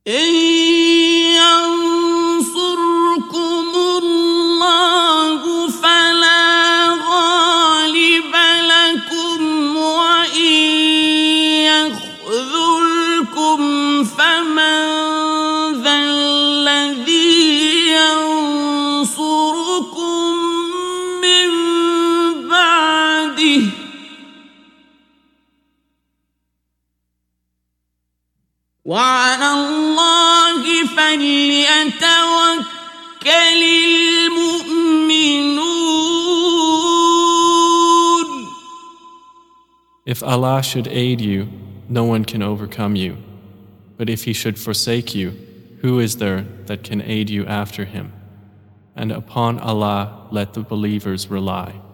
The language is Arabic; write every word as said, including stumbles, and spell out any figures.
إن ينصركم الله فلا غالب لكم وإن يخذلكم فمن ذا الذي ينصركم من بعده وعلى الله فليتوكل المؤمنون. If Allah should aid you, no one can overcome you. But if He should forsake you, who is there that can aid you after Him? And upon Allah let the believers rely.